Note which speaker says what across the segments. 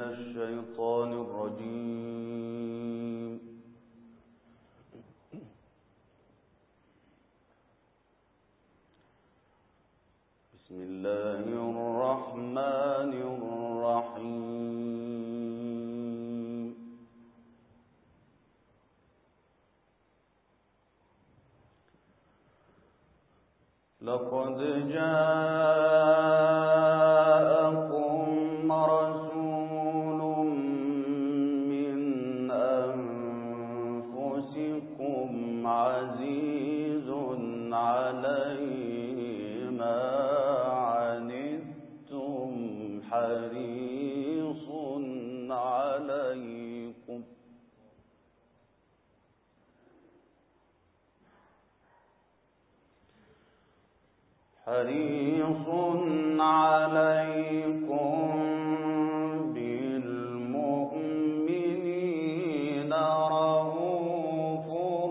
Speaker 1: الشيطان الرجيم. بسم الله الرحمن الرحيم. لقد جاءكم رسول من أنفسكم عزيز عليه ما عنتم حريص عليكم بالمؤمنين رءوف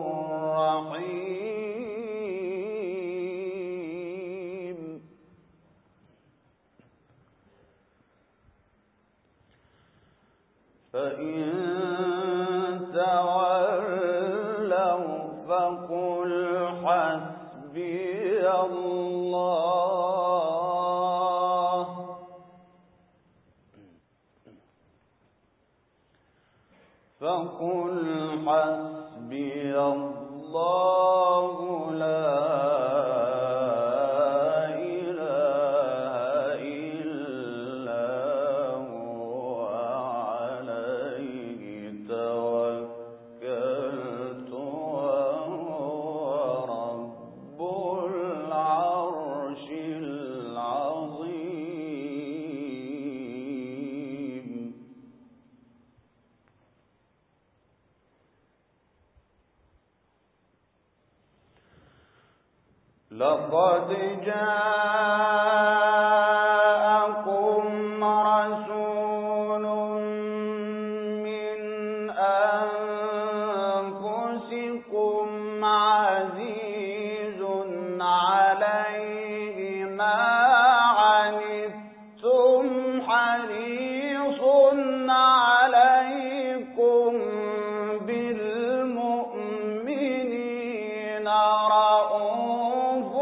Speaker 1: رحيم. فإن تولوا فقل حسبي الله لا إله إلا هو عليه توكلت وهو رب العرش العظيم. لقد جاءكم رسول من أنفسكم عزيز عليه ما عنتم حريص عليكم بالمؤمنين رءوف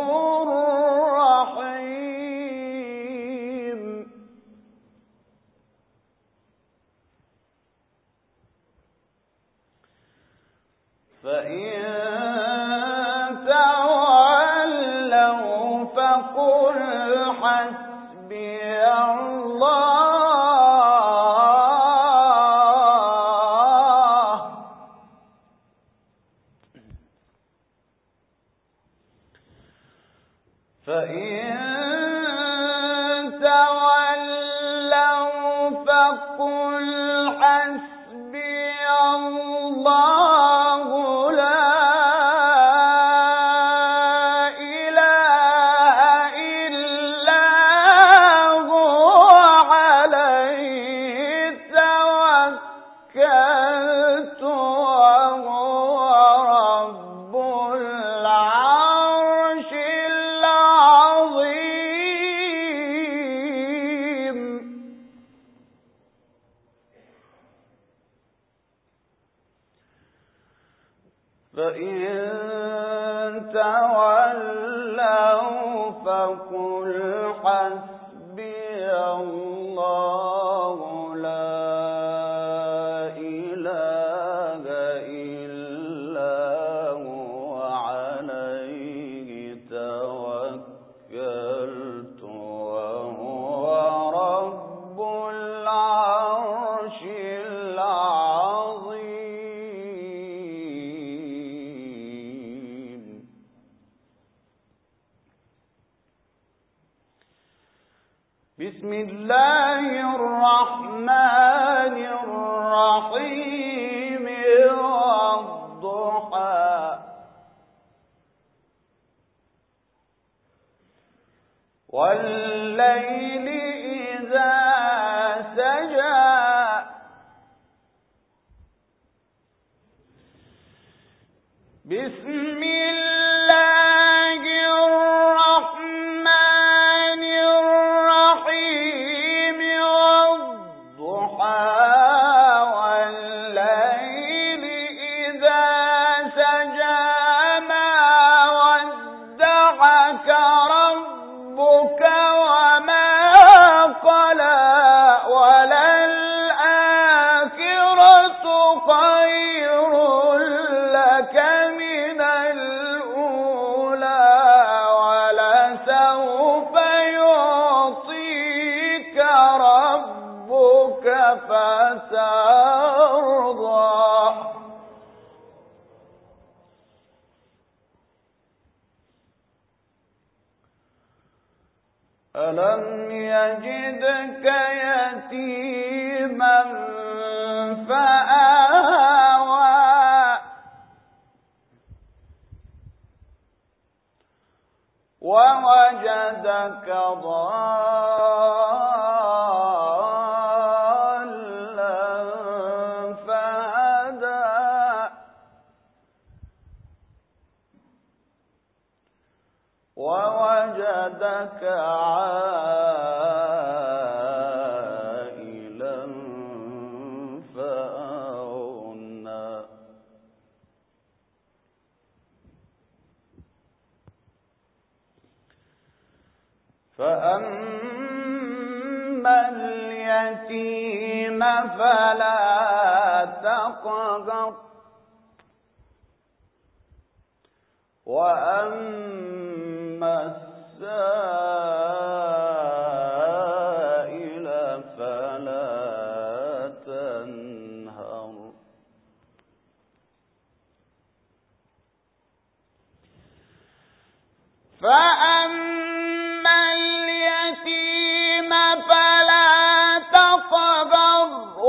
Speaker 1: رحيم. فإن تولوا فقل حسبي الله فإن تولوا فقل حسبي الله لا إله إلا هو عليه توكلت وهو رب العرش العظيم. فإن تولوا فقل حسبي الله لا إله إلا هو عليه توكلت وهو رب العرش العظيم. بسم الله الرحمن الرحيم. والضحى والليل إذا سجى بسم الله الرحمن الرحيم. والضحى ربك فترضى ألم يجدك يتيما فآوى ووجدك ضالا فهدى ووجدك عائلا فأغنى فأما اليتيم فلا تقهر وأما السائل فلا تنهر فأما اليتيم فلا تقهر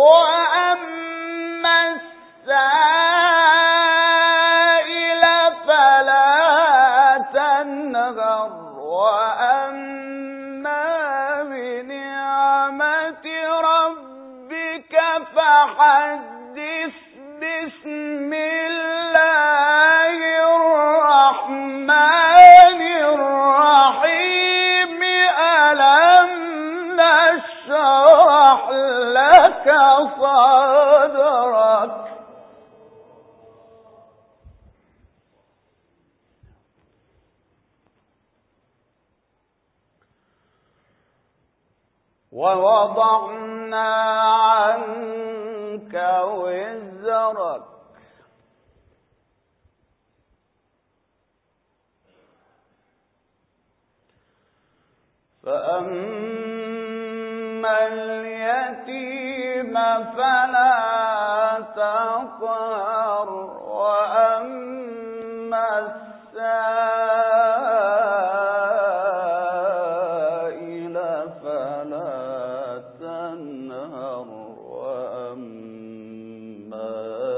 Speaker 1: وأما السائل فلا تنهر وأما بنعمة ربك فحدث بسم الله الرحمن الرحيم ألم نشرح لك صدرك ووضعنا عنك وزرك فأما اليتيم فلا تقهر وأما السائل فلا تنهر وأما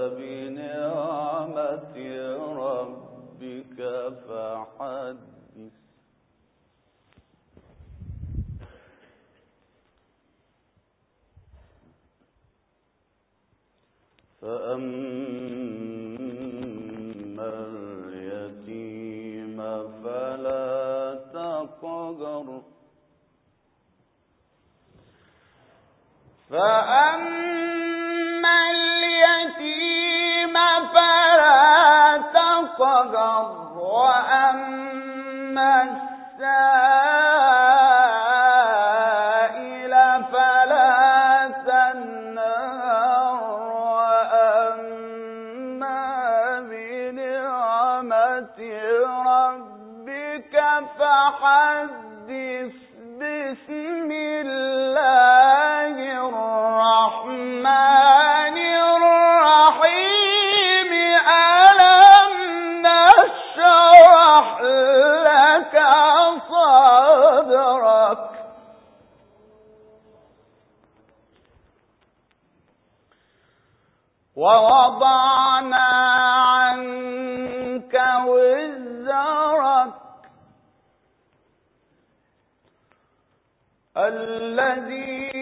Speaker 1: بنعمة ربك فحدث فأما اليتيم فلا تقهر فأما اليتيم فلا تقهر وأما السائل فلا تنهر وأما بنعمة ربك فحدث بسم الله الرحمن الرحيم ألم نشرح لك صدرك ووضعنا عنك وزرك الذي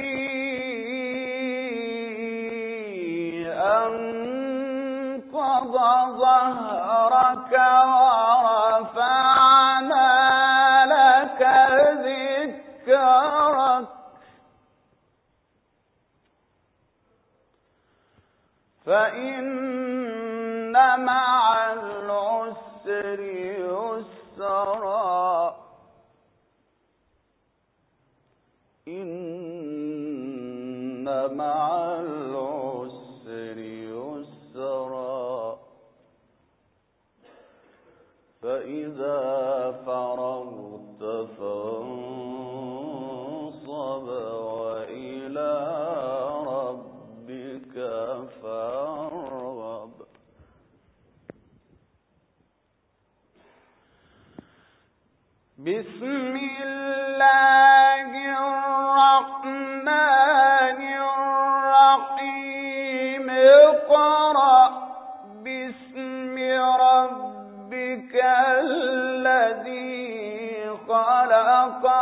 Speaker 1: أنقض ظهرك ورفعنا لك ذكرك فإن مع العسر يسرا إن مع العسر يسرا فإذا فرغت فانصب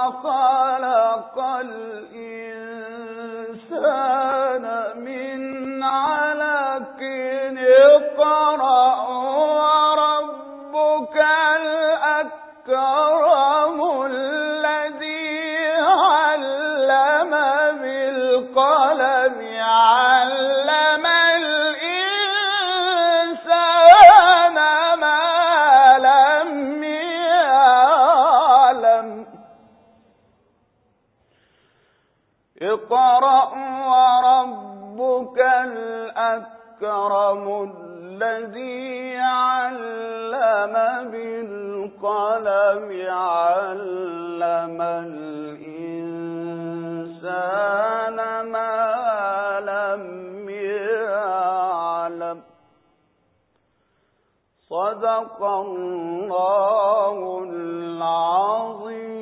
Speaker 1: خلق الإنسان من علق اقرأ وربك الأكرم الذي علم بالقلم علم الإنسان ما لم يعلم اقرأ وربك الأكرم الذي علم بالقلم علم الإنسان ما لم يعلم. صدق الله العظيم.